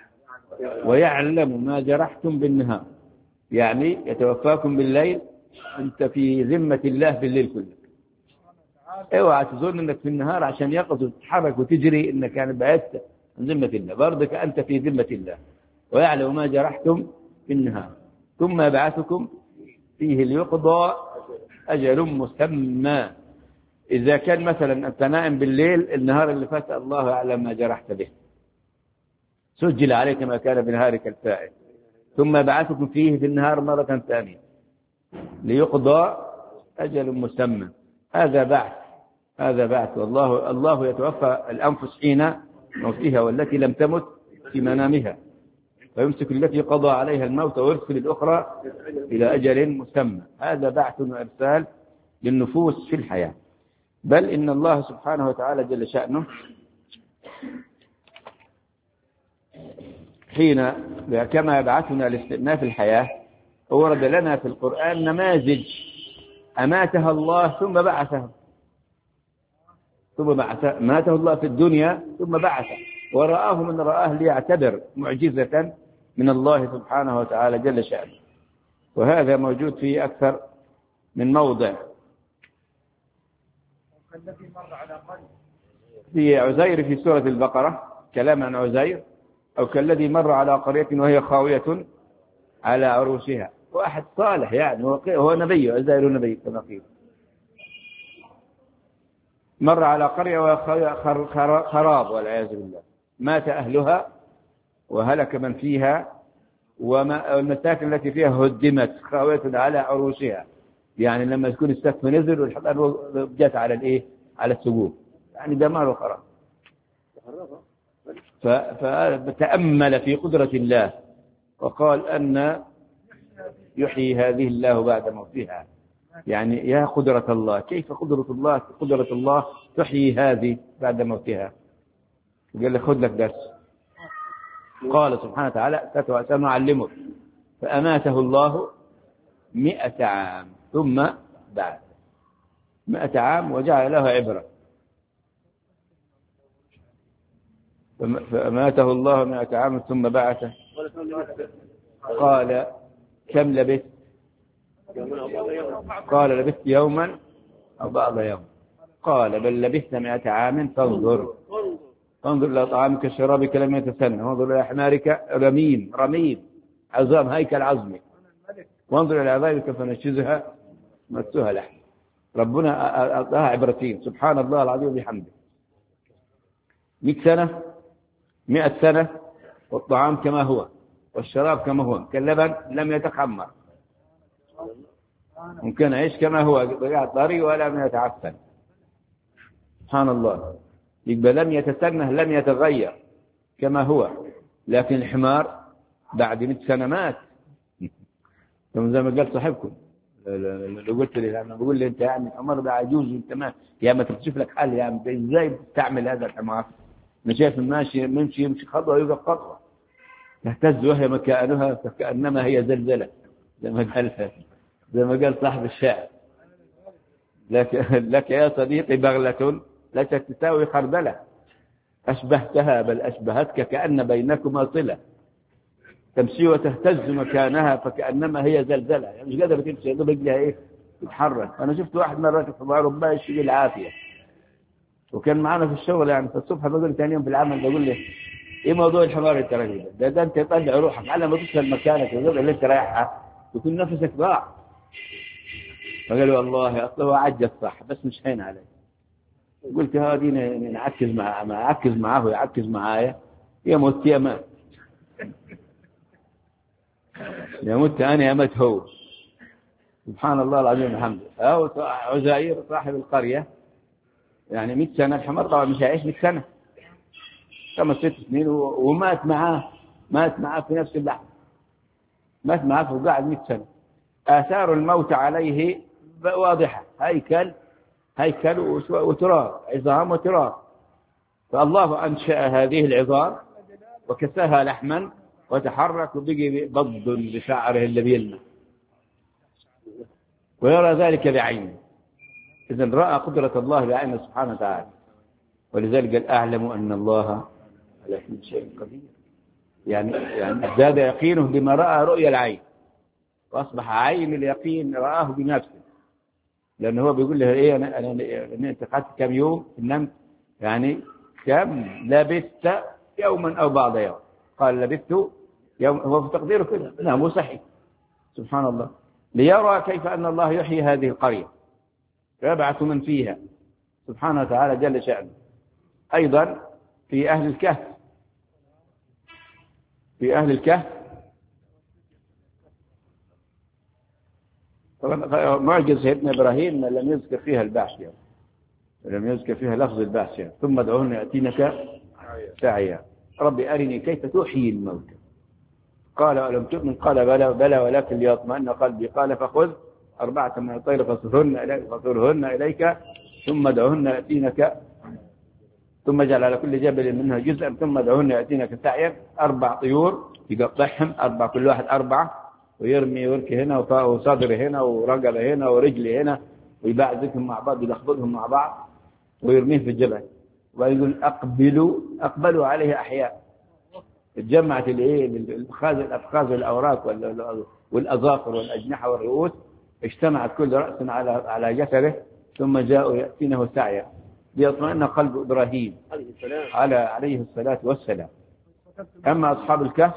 ويعلم ما جرحتم بالنهار. يعني يتوفاكم بالليل، أنت في ذمة الله بالليل كله. اوعى تظن انك في النهار عشان يقظ وتتحرك وتجري انك يعني بعدت عن ذمة الله، برضك أنت في ذمة الله. ويعلم ما جرحتم في النهار ثم يبعثكم فيه ليقضى أجل مسمى. إذا كان مثلا أنت نائم بالليل، النهار اللي فات الله يعلم ما جرحت به، سجل عليك ما كان بنهارك الفائت، ثم يبعثكم فيه في النهار مرة ثانية ليقضى أجل مسمى. هذا بعث. الله يتوفى الأنفس حين موتها والتي لم تمت في منامها، ويمسك التي قضى عليها الموت ويرسل الأخرى إلى أجل مسمى. هذا بعث وإرسال للنفوس في الحياة. بل إن الله سبحانه وتعالى جل شأنه حين كما يبعثنا لاستئناف الحياة، ورد لنا في القرآن نماذج أماتها الله ثم بعثها، ماته الله في الدنيا ثم بعثه، ورآه من رآه ليعتبر معجزة من الله سبحانه وتعالى جل شأنه. وهذا موجود في أكثر من موضع. في عزير في سورة البقرة كلام عن عزير: أو كالذي مر على قرية وهي خاوية على عروشها. واحد صالح يعني، هو نبي، عزير نبي كما قيل، مر على قرية وهي خراب والعياذ بالله، مات أهلها وهلك من فيها، والمساكن التي فيها هدمت خاوية على عروشها. يعني لما يكون السقف نزل والحطام جت على على السقوف، يعني دمار وخراب. فتأمل في قدرة الله وقال: أن يحيي هذه الله بعد موتها. يعني يا قدرة الله، كيف قدرة الله تحيي هذه بعد موتها؟ قال له: خذ لك درس. قال سبحانه وتعالى: سنعلمك. فأماته الله 100 عام ثم بعث. 100 عام وجعل له عبرة. فأماته الله 100 عام ثم بعثه. قال: كم لبثت؟ قال: لبثت يوما أو بعض يوم. قال: بل لبثت 100 عام فانظر إلى طعامك وشرابك لم يتسنه، وانظر إلى حمارك رميم عظام هيكل عظمي، وانظر إلى عظامك فنشزها مسها لحم. ربنا أعطاها عبرتين سبحان الله العظيم بحمده. 100 سنة والطعام كما هو والشراب كما هو، كاللبن لم يتخمر، ممكن يعيش كما هو طري ولم يتعفن. سبحان الله. يبقى لم يتسنه، لم يتغير، كما هو، لكن الحمار بعد 100 سنة مات. زي ما قال صاحبكم لو قلت لي، أنا بقول لي أنت يعني الحمار ده عجوز وأنت ما يا ما تكتشف لك حل، يا أنت إزاي بتستعمل هذا الحمار؟ أنا شايف ماشي يمشي خطوة ويوقف خطوة، تهتز وهي مكانها فكأنما هي زلزلة، زي ما قال صاحب الشاعر. لك يا صديقي بغلة ليست تساوي خردلة، أشبهتها بل أشبهتك كأن بينكما صلة، تمشي وتهتز مكانها فكأنما هي زلزلة، يعني مش قادرة تمشي، يا رجلها إيه تتحرك. أنا شفت واحد مرة في حمار ماشي بالعافية، وكان معنا في الشغل يعني، فالصبح بقول ثاني يوم في العمل بقول له إيه موضوع الحمار أنت راجل ده أنت تطلع روحك على ما توصل مكانك الغرفة اللي أنت رايحها يكون نفسك ضاع. فقال له والله أصله عجز صح بس مش حين علي. قلت هذه نعكز معاه يعكز معايا، يموت يا مات، يموت أنا يا مات هو. سبحان الله العظيم الحمد. أو عزائر صاحب القرية يعني 100 سنة، الحمار طبعا مش هيعيش 100 سنة، 5-6 سنين، ومات معاه في نفس اللحظة، مات معاه وقعد 100 سنة. آثار الموت عليه واضحة، هيكل وتراب، عظام وتراب. فالله أنشأ هذه العظام وكساها لحما وتحرك وبقي بض بشعره اللي بيلمع ويرى ذلك بعينه. إذن رأى قدرة الله بعينه سبحانه وتعالى، ولذلك قال أعلم أن الله على كل شيء قدير. يعني زاد يقينه بما رأى رؤيا العين، وأصبح عين اليقين رآه بنفسه، لأنه هو بيقول له إيه أنا أنت قعدت كم يوم نمت، يعني كم لبثت يوما أو بعض يوم؟ قال لبثت يوم، هو في تقديره كده نعم هو صحيح. سبحان الله. ليرى كيف أن الله يحيي هذه القرية ويبعث من فيها سبحانه وتعالى جل شأنه. أيضا في أهل الكهف طبعا معجز سيدنا إبراهيم لم يذكر فيها البعث يعني، لم يذكر فيها لفظ البعث يعني. ثم ادعوهن يأتينك سعيا، ربي أرني كيف تحيي الموتى، قال ألم تؤمن؟ قال بلى ولكن ليطمئن قلبي، قال فخذ 4 من الطير فصرهن إليك ثم ادعوهن يأتينك، ثم اجعل على كل جبل منها جزءا ثم ادعوهن يأتينك سعيا. 4 طيور يقطعهم 4 كل واحد 4، ويرمي وركه هنا وصدر هنا ورقبه هنا ورجل هنا، ويبعزكهم مع بعض يلخبطهم مع بعض ويرميه في الجبل، ويقول أقبلوا عليه أحياء. اتجمعت الأفخاذ والأوراق والأظافر والأجنحة والرؤوس، اجتمعت كل رأس على جسده، ثم جاءوا يأتينه سعيا ليطمئن قلب إبراهيم عليه الصلاة والسلام. أما أصحاب الكهف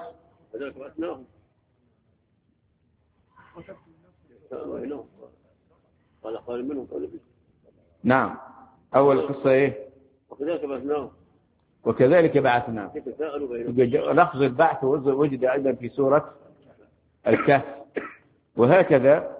نعم، أول قصة إيه؟ وكذلك بعثناه. لفظ البعث وجد أيضا في سورة الكهف. وهكذا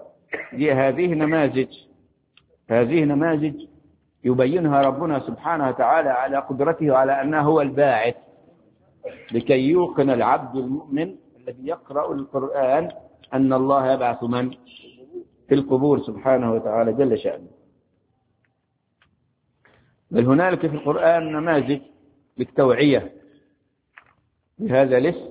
هذه نماذج يبينها ربنا سبحانه وتعالى على قدرته على أنه هو الباعث، لكي يوقن العبد المؤمن الذي يقرأ القرآن أن الله يبعث من في القبور سبحانه وتعالى جل شأنه. بل هنالك في القرآن نماذج للتوعية بهذا الاسم،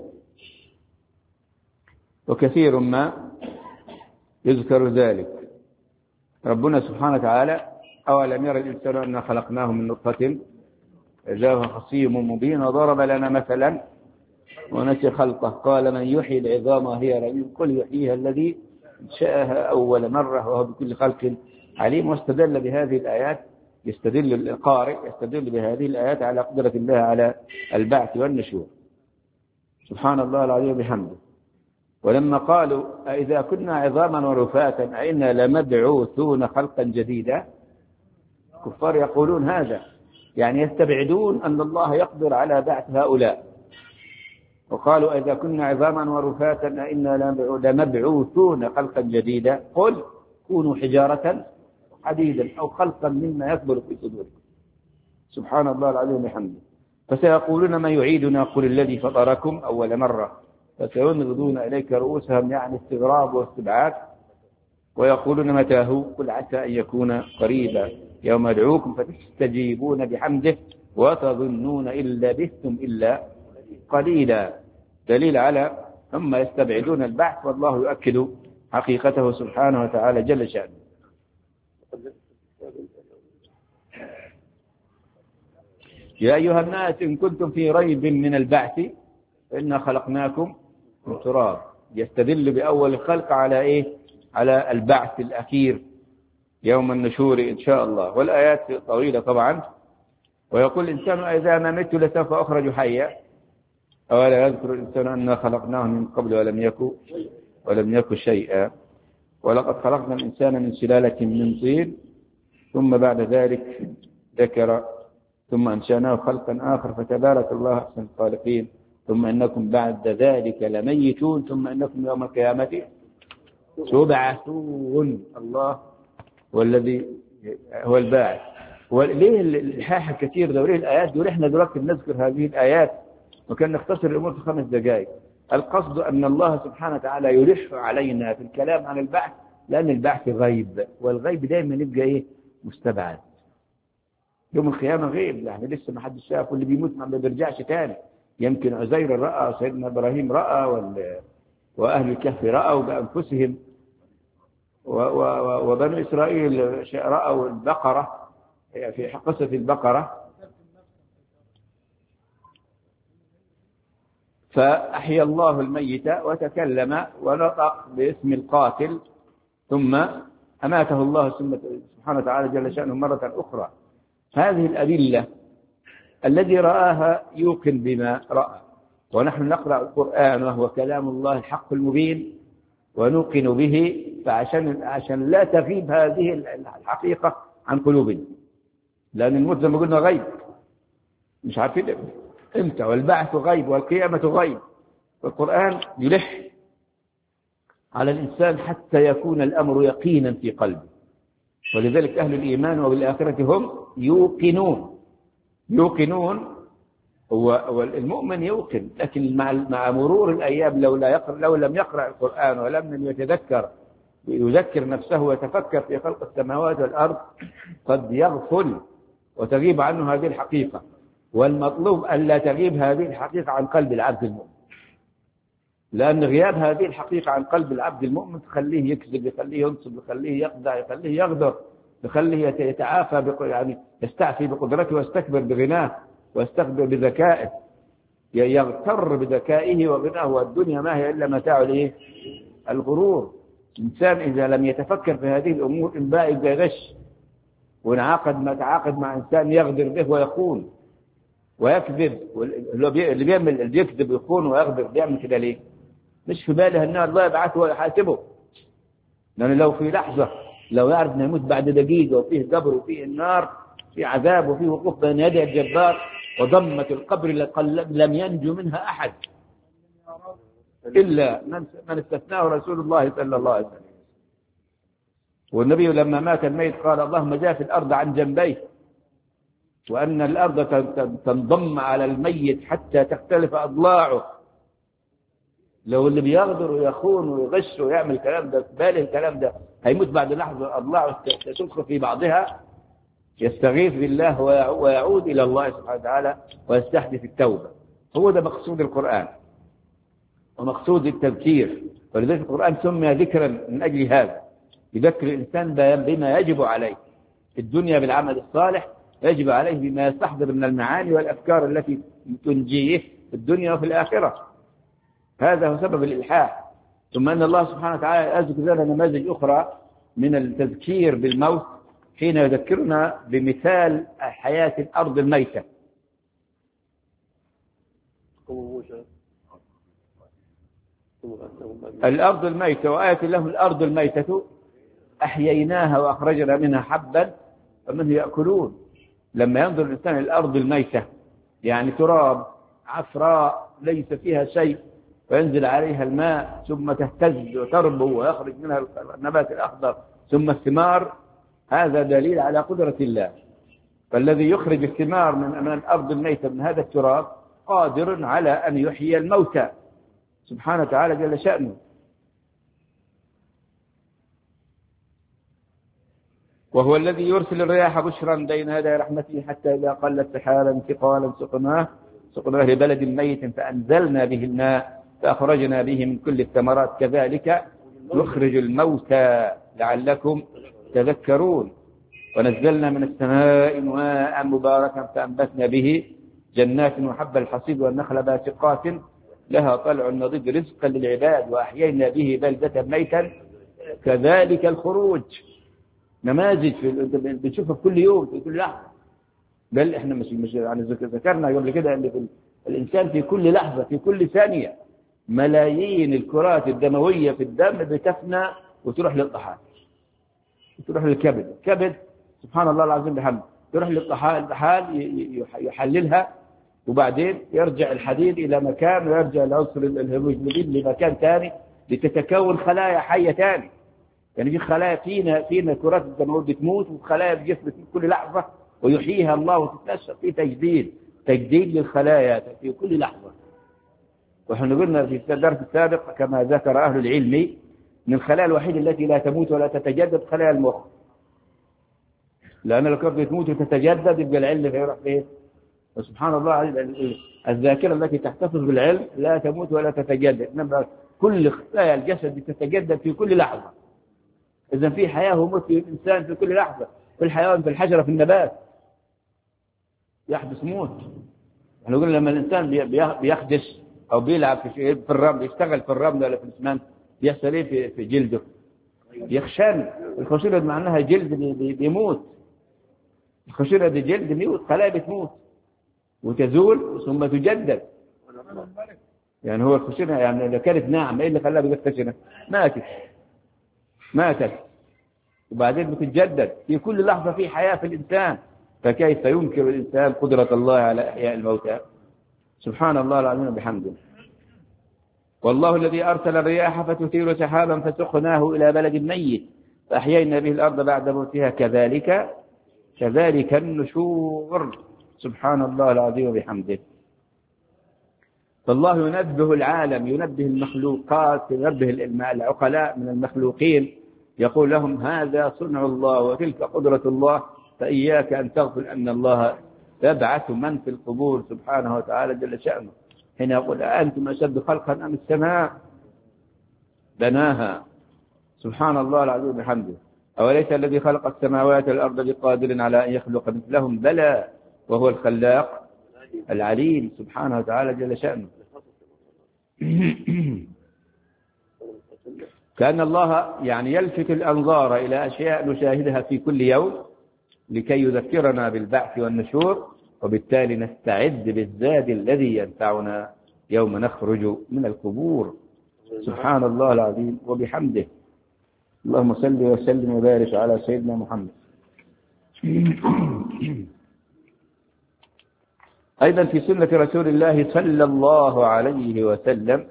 وكثير ما يذكر ذلك. ربنا سبحانه وتعالى أولم يرى الإنسان أننا خلقناه من نطفة إذا هو خصيم مبين، وضرب لنا مثلا ونسي خلقه قال من يحيي العظام وهي رميم قل يحييها الذي شاءها أول مرة وهو بكل خلق عليم. واستدل بهذه الآيات، يستدل القارئ يستدل بهذه الآيات على قدرة الله على البعث والنشور سبحان الله العظيم بحمده. ولما قالوا أإذا كنا عظاما ورفاتا أئنا لمبعوثون خلقا جديدا، كفار يقولون هذا، يعني يستبعدون أن الله يقدر على بعث هؤلاء. وقالوا إذا كنا عظاما ورفاتا أئنا لمبعوثون خلقا جديدا قل كونوا حجارة حديدا أو خلقا مما يكبر في صدوركم سبحان الله العظيم بحمده. فسيقولون ما يعيدنا قل الذي فطركم أول مرة فسينغضون إليك رؤوسهم يعني استغراب واستبعاد ويقولون متى هو قل عسى أن يكون قريبا يوم يدعوكم فتستجيبون بحمده وتظنون إن لبثتم إلا قليلا. دليل على هم يستبعدون البعث والله يؤكد حقيقته سبحانه وتعالى جل شأنه. يا أيها الناس إن كنتم في ريب من البعث فإنا خلقناكم من تراب. يستدل بأول الخلق على إيه؟ على البعث الأخير يوم النشور إن شاء الله. والآيات طويلة طبعا. ويقول الإنسان إذا ما مت لسوف أخرج حيا أولا يذكر الإنسان أننا خلقناه من قبل ولم يكن شيئا. ولقد خلقنا الإنسان من سلالة من طين ثم بعد ذلك ذكر ثم أنشأناه خلقا آخر فتبارك الله أحسن الخالقين. ثم إنكم بعد ذلك لميتون ثم إنكم يوم القيامة تبعثون. الله والذي هو الباعث. وليه الإلحاح الكثير ده وليه الآيات دول؟ إحنا دلوقتي نذكر هذه الآيات وكان نختصر الأمور في 5 دقائق. القصد أن الله سبحانه وتعالى يلح علينا في الكلام عن البعث لأن البعث غيب والغيب دائما يبقى إيه؟ مستبعد. يوم القيامة غيب يعني لسه ما حدش شاف واللي بيموت ما بيرجعش تاني. يمكن عزير رأى سيدنا إبراهيم رأى وأهل الكهف رأوا بأنفسهم وبنو إسرائيل رأوا البقرة في قصة البقرة. فأحيا الله الميت وتكلم ونطق باسم القاتل ثم أماته الله سبحانه وتعالى جل شأنه مرة أخرى. هذه الأدلة الذي رآها يوقن بما رأى. ونحن نقرأ القرآن وهو كلام الله الحق المبين ونوقن به عشان لا تغيب هذه الحقيقة عن قلوبنا. لأن الموت زي ما قلنا غيب مش عارفين امتى والبعث غيب والقيامة غيب. والقرآن يلح على الإنسان حتى يكون الأمر يقينا في قلبه. ولذلك أهل الإيمان وبالآخرة هم يوقنون. والمؤمن يوقن لكن مع مرور الأيام لو لم يقرأ القرآن ولم يذكر نفسه ويتفكر في خلق السماوات والأرض قد يغفل وتغيب عنه هذه الحقيقة. والمطلوب أن لا تغيب هذه الحقيقة عن قلب العبد المؤمن. لأن غياب هذه الحقيقة عن قلب العبد المؤمن تخليه يكذب يخليه ينصب يخليه يخدع يخليه يغدر يخليه يتعافى يعني يستعفي بقدرته ويستكبر بغناه ويستكبر بذكائه يغتر بذكائه وغناه. والدنيا ما هي إلا متاع الغرور. الإنسان إذا لم يتفكر في هذه الأمور إن بقى يغش ويتعاقد مع إنسان يغدر به ويخون ويكذب. اللي بيكذب ويخون ويغدر بيعمل كده ليه؟ مش في باله أن الله يبعثه ويحاسبه. لأن لو في لحظة لو يعرف أنه يموت بعد دقيقة وفيه قبر وفيه النار في عذاب وفيه وقوف بين يدي الجبار وضمة القبر لم ينجو منها أحد إلا من استثناه رسول الله صلى الله عليه وسلم. والنبي لما مات الميت قال اللهم جاف الأرض عن جنبيه وأن الأرض تنضم على الميت حتى تختلف أضلاعه. لو اللي بيغدر ويخون ويغش ويعمل الكلام ده باله الكلام ده هيموت بعد لحظة أضلاعه تدخل في بعضها يستغيث بالله ويعود إلى الله سبحانه وتعالى ويستحدث التوبة. هو ده مقصود القرآن ومقصود التذكير. ولذلك القرآن سمي ذكرا من أجل هذا يذكر الإنسان بما يجب عليه في الدنيا بالعمل الصالح يجب عليه بما يستحضر من المعاني والأفكار التي تنجيه في الدنيا وفي الآخرة. هذا هو سبب الإلحاح. ثم أن الله سبحانه وتعالى أذكر لنا نماذج أخرى من التذكير بالموت حين يذكرنا بمثال حياة الأرض الميتة. الأرض الميتة وآية لهم الأرض الميتة أحييناها وأخرجنا منها حبا فمنه يأكلون. لما ينظر الإنسان الأرض الميتة يعني تراب عفراء ليس فيها شيء وينزل عليها الماء ثم تهتز وتربو ويخرج منها النبات الأخضر ثم الثمار. هذا دليل على قدرة الله فالذي يخرج الثمار من الأرض الميتة من هذا التراب قادر على أن يحيي الموتى سبحانه وتعالى جل شأنه. وهو الذي يرسل الرياح بشرا بين يدي رحمته حتى إذا قلت سحابا ثقالا سقناه لبلد ميت فأنزلنا به الماء فأخرجنا به من كل الثمرات كذلك يخرج الموتى لعلكم تذكرون. ونزلنا من السماء ماء مباركا فأنبتنا به جنات وحب الحصيد والنخل باسقات لها طلع نضيد رزقا للعباد وأحيينا به بلدة ميتا كذلك الخروج. نماذج بنشوفها كل يوم في كل لحظة. بل احنا مش يعني ذكرنا قبل كده ان في الانسان في كل لحظة في كل ثانية ملايين الكرات الدموية في الدم بتفنى وتروح للطحال تروح للكبد. الكبد سبحان الله العظيم بحمد تروح للطحال يحللها وبعدين يرجع الحديد إلى مكان ويرجع العنصر الهيموجلوبين لمكان ثاني لتتكون خلايا حية ثاني. يعني في خلايا فينا كرات الدموية بتموت وخلايا الجسم في كل لحظة ويحييها الله وتتنشط في تجديد للخلايا في كل لحظة. ونحن قلنا في الدرس السابق كما ذكر أهل العلم من الخلايا الوحيدة التي لا تموت ولا تتجدد خلايا المخ. لأن لو كانت تموت وتتجدد يبقى العلم يروح فيه. وسبحان الله الذاكرة التي تحتفظ بالعلم لا تموت ولا تتجدد إنما كل خلايا الجسد تتجدد في كل لحظة. إذا في حياة وموت في الإنسان في كل لحظة في الحيوان في الحجرة في النبات يحدث موت. احنا قلنا لما الإنسان بيخدش أو بيلعب في الرمل يشتغل في الرمل ولا في الإسمنت بيحصل إيه في جلده يخشن. الخشونة معناها جلد بيموت. الخشونة دي جلد بيموت خلايا بتموت وتزول ثم تجدد. يعني هو الخشونة يعني لو كانت ناعمة إيه اللي خلاها بتخشنة؟ ماتت وبعدين بتتجدد في كل لحظة في حياة في الإنسان. فكيف ينكر الإنسان قدرة الله على إحياء الموتى؟ سبحان الله العظيم بحمده. والله الذي أرسل الرياح فتثير سحابا فسقناه إلى بلد ميت فأحيينا به الأرض بعد موتها كذلك النشور. سبحان الله العظيم بحمده. فالله ينبه العالم ينبه المخلوقات ينبه العقلاء من المخلوقين يقول لهم هذا صنع الله وتلك قدرة الله فإياك أن تغفل أن الله يبعث من في القبور سبحانه وتعالى جل شأنه. حين يقول أنتم أشد خلقا أم السماء بناها. سبحان الله العظيم بحمده. أوليس الذي خلق السماوات والأرض بقادر على أن يخلق مثلهم بلى وهو الخلاق العليم سبحانه وتعالى جل شأنه. كأن الله يعني يلفت الأنظار إلى أشياء نشاهدها في كل يوم لكي يذكرنا بالبعث والنشور وبالتالي نستعد بالزاد الذي ينفعنا يوم نخرج من القبور. سبحان الله العظيم وبحمده. اللهم صل وسلم وبارك على سيدنا محمد. أيضا في سنة رسول الله صلى الله عليه وسلم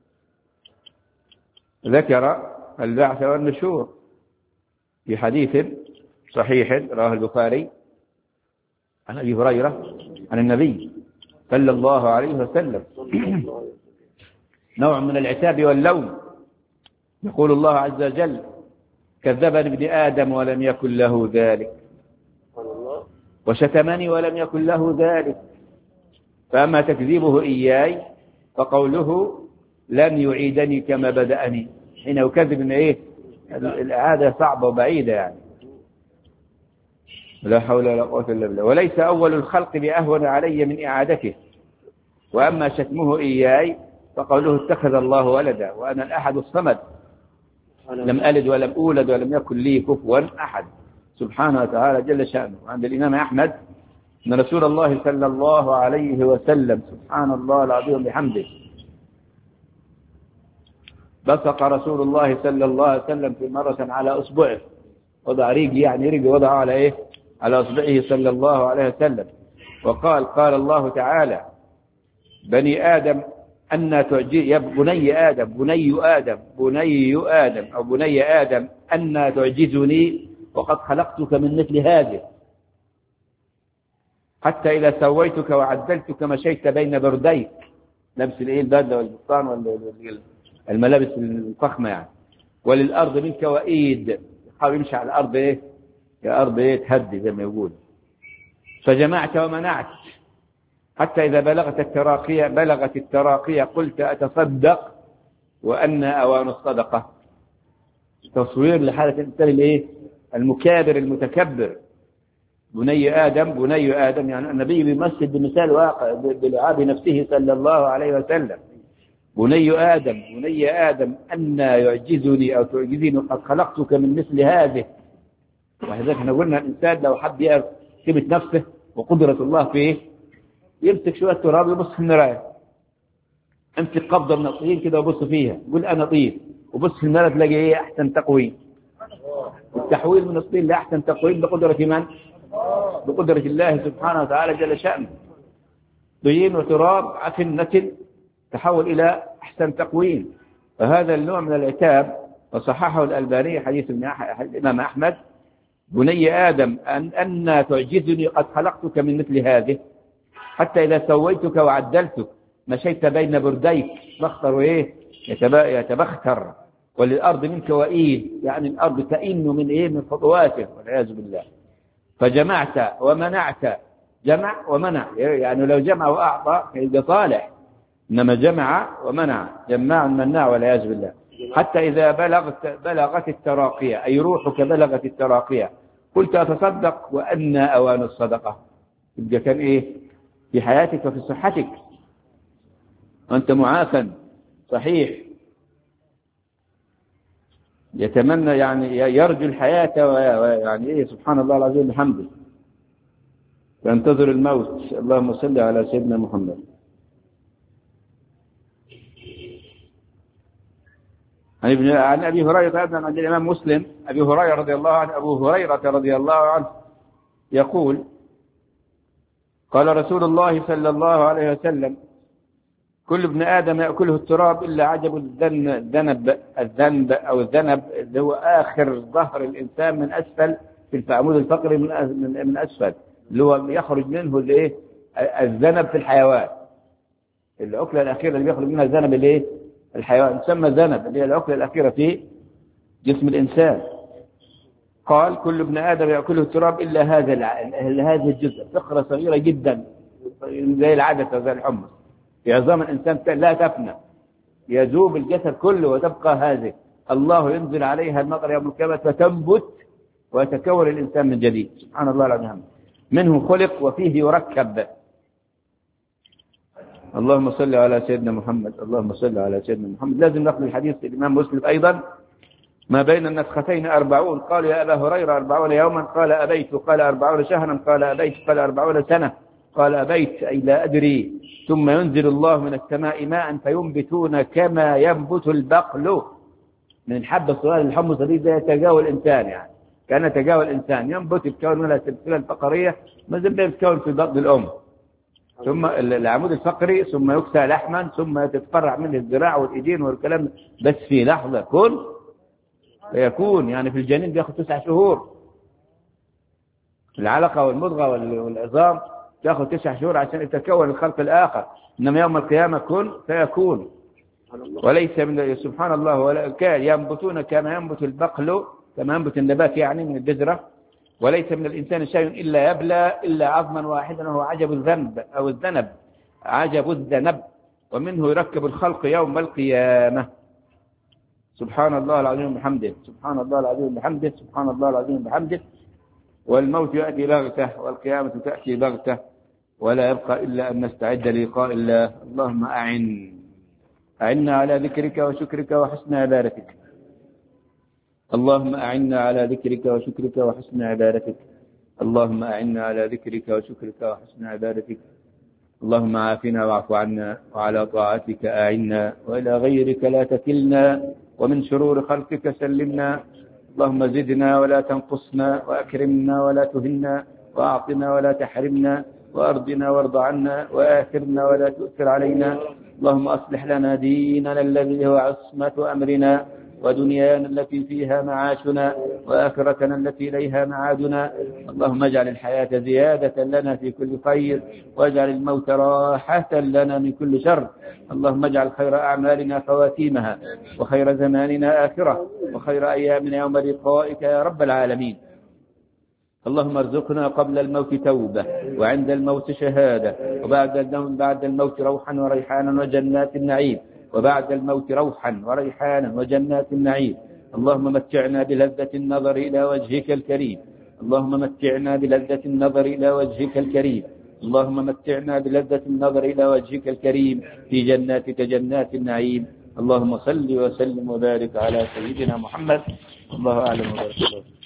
ذكر البعث والنشور في حديث صحيح رواه البخاري عن أبي هريرة عن النبي صلى الله عليه وسلم نوع من العتاب واللوم. يقول الله عز وجل كذبني ابن آدم ولم يكن له ذلك وشتمني ولم يكن له ذلك فأما تكذيبه إياي فقوله لن يعيدني كما بدأني. حين يكذب إن إيه الإعادة صعبة وبعيدة يعني لا حول ولا قوة إلا بالله. وليس أول الخلق بأهون علي من إعادته وأما شتمه إياي فقوله اتخذ الله ولدا وأنا الأحد الصمد لم ألد ولم أولد ولم يكن لي كفوا أحد سبحانه وتعالى جل شأنه. عند الإمام أحمد أن رسول الله صلى الله عليه وسلم سبحان الله العظيم بحمده بصق رسول الله صلى الله عليه وسلم في مرة على أصبعه وضع ريق يعني ريق وضعه على إيه على أصبعه صلى الله عليه وسلم وقال قال الله تعالى بني آدم أن تعجي يا بني آدم أن تعجزني وقد خلقتك من مثل هذه. حتى إذا سويتك وعدلتك مشيت بين برديك، لبس الإيه البدلة والبطان والملابس الفخمة يعني. وللأرض منك وإيد، حاول يمشي على الأرض إيه، يا أرض إيه تهدي زي ما يقول. فجمعت ومنعت حتى إذا بلغت التراقية قلت أتصدق وأن أوان الصدقة. تصوير لحالة الإنسان الإيه المكابر المتكبر. بني آدم يعني النبي بيمثل بمثال واقع بلعاب نفسه صلى الله عليه وسلم. بني آدم أن يعجزني أو تعجزني قد خلقتك من مثل هذه. ولذلك احنا قلنا الإنسان لو حب يعرف قيمة نفسه وقدرة الله فيه يمسك شوية تراب يبص في المراية، امسك قبضة من الطين كده وبص فيها قول أنا طين، وبص في المراية تلاقي إيه أحسن تقويم. التحويل من الطين لأحسن تقويم بقدرة من؟ بقدرة الله سبحانه وتعالى جل شأنه. طين وتراب عفنة تحول إلى أحسن تقويم. فهذا النوع من العتاب وصححه الألباني حديث الإمام أحمد: بني آدم أن تعجزني قد خلقتك من مثل هذه، حتى إذا سويتك وعدلتك مشيت بين برديك. بختر وإيه يتبختر. وللأرض منك وإيد، يعني الأرض تئن من إيه من خطواته والعياذ بالله. فجمعت ومنعت، جمع ومنع، يعني لو جمع وأعطى يبقى صالح، إنما جمع ومنع جماع مناع والعياذ بالله. حتى إذا بلغت التراقية، أي روحك بلغت التراقية قلت أتصدق وأن أوان الصدقة. يبقى كان إيه في حياتك وفي صحتك وأنت معافى صحيح، يتمنى يعني يرجو الحياة ويعني إيه سبحان الله العظيم بحمده، ينتظر الموت. اللهم صل على سيدنا محمد. عن أبي هريرة أيضا عند الإمام مسلم، أبو هريرة رضي الله عنه يقول: قال رسول الله صلى الله عليه وسلم: كل ابن آدم يأكله التراب إلا عجب الذنب أو الذنب، اللي هو آخر ظهر الإنسان من أسفل في العمود الفقري من أسفل، اللي هو يخرج منه الإيه الذنب في الحيوان. العقلة الأخيرة اللي بيخرج منها الذنب الإيه الحيوان تسمى ذنب، اللي هي العقلة الأخيرة في جسم الإنسان. قال: كل ابن آدم يأكله التراب إلا هذا الجزء، فقرة صغيرة جدا زي العدسة زي الحمص في عظام الإنسان لا تفنى، يذوب الجسد كله وتبقى هذه. الله ينزل عليها المطر يوم القيامة فتنبت ويتكون الإنسان من جديد. سبحان الله العظيم. منه خلق وفيه يركب. اللهم صل على سيدنا محمد. اللهم صل على سيدنا محمد. لازم نقل الحديث الإمام مسلم أيضا: ما بين النفختين 40. قال: يا أبا هريرة 40 يوما؟ قال: أبيت. قال: 40 شهرا؟ قال: أبيت. قال: 40 سنة؟ قال: أبيت، أي لا أدري. ثم ينزل الله من السماء ماء فينبتون كما ينبت البقل. من الحبة الصغيرة الحمص دي يتجاوز الإنسان، يعني كان يتجاوز الإنسان، ينبت يتكون منها السلسلة الفقرية ما زال يتكون في بطن الأم، ثم العمود الفقري، ثم يكسى لحما، ثم تتفرع منه الذراع والإيدين والكلام، بس في لحظة كن فيكون. يعني في الجنين بياخد 9 شهور، العلقة والمضغة والعظام تاخد 9 شهور عشان يتكون الخلق الآخر. إنما يوم القيامة كن فيكون. وليس من سبحان الله ولا كان ينبتون كما ينبت البقل، كما ينبت النبات يعني من البذرة. وليس من الإنسان شيء إلا يبلى إلا عظما واحدا وهو عجب الذنب أو الذنب، عجب الذنب، ومنه يركب الخلق يوم القيامة. سبحان الله العظيم بحمده. سبحان الله العظيم بحمده. سبحان الله العظيم بحمده. والموت يأتي بغتة والقيامة تأتي بغتة، ولا يبقى إلا أن نستعد للقاء الله. اللهم أعنا على ذكرك وشكرك وحسن عبادتك. اللهم أعنا على ذكرك وشكرك وحسن عبادتك. اللهم أعنا على ذكرك وشكرك وحسن عبادتك. اللهم عافنا واعف عنا، وعلى طاعتك أعنا، وإلى غيرك لا تكلنا، ومن شرور خلقك سلمنا. اللهم زدنا ولا تنقصنا، وأكرمنا ولا تهنا، وأعطنا ولا تحرمنا، وأرضنا وارض عنا، وآثرنا ولا تؤثر علينا. اللهم أصلح لنا ديننا الذي هو عصمة أمرنا، ودنيانا التي فيها معاشنا وآخرتنا التي إليها معادنا. اللهم اجعل الحياة زيادة لنا في كل خير، واجعل الموت راحة لنا من كل شر. اللهم اجعل خير أعمالنا خواتيمها، وخير زماننا آخرة، وخير أيامنا يوم لقائك يا رب العالمين. اللهم ارزقنا قبل الموت توبة، وعند الموت شهادة، وبعد الموت روحا وريحانا وجنات النعيم، وبعد الموت روحا وريحانا وجنات النعيم. اللهم متعنا بلذة النظر إلى وجهك الكريم، اللهم متعنا بلذة النظر إلى وجهك الكريم، اللهم متعنا بلذة النظر إلى وجهك الكريم في جناتك جنات النعيم. اللهم صل وسلم وبارك على سيدنا محمد. الله أعلم وبارك الله.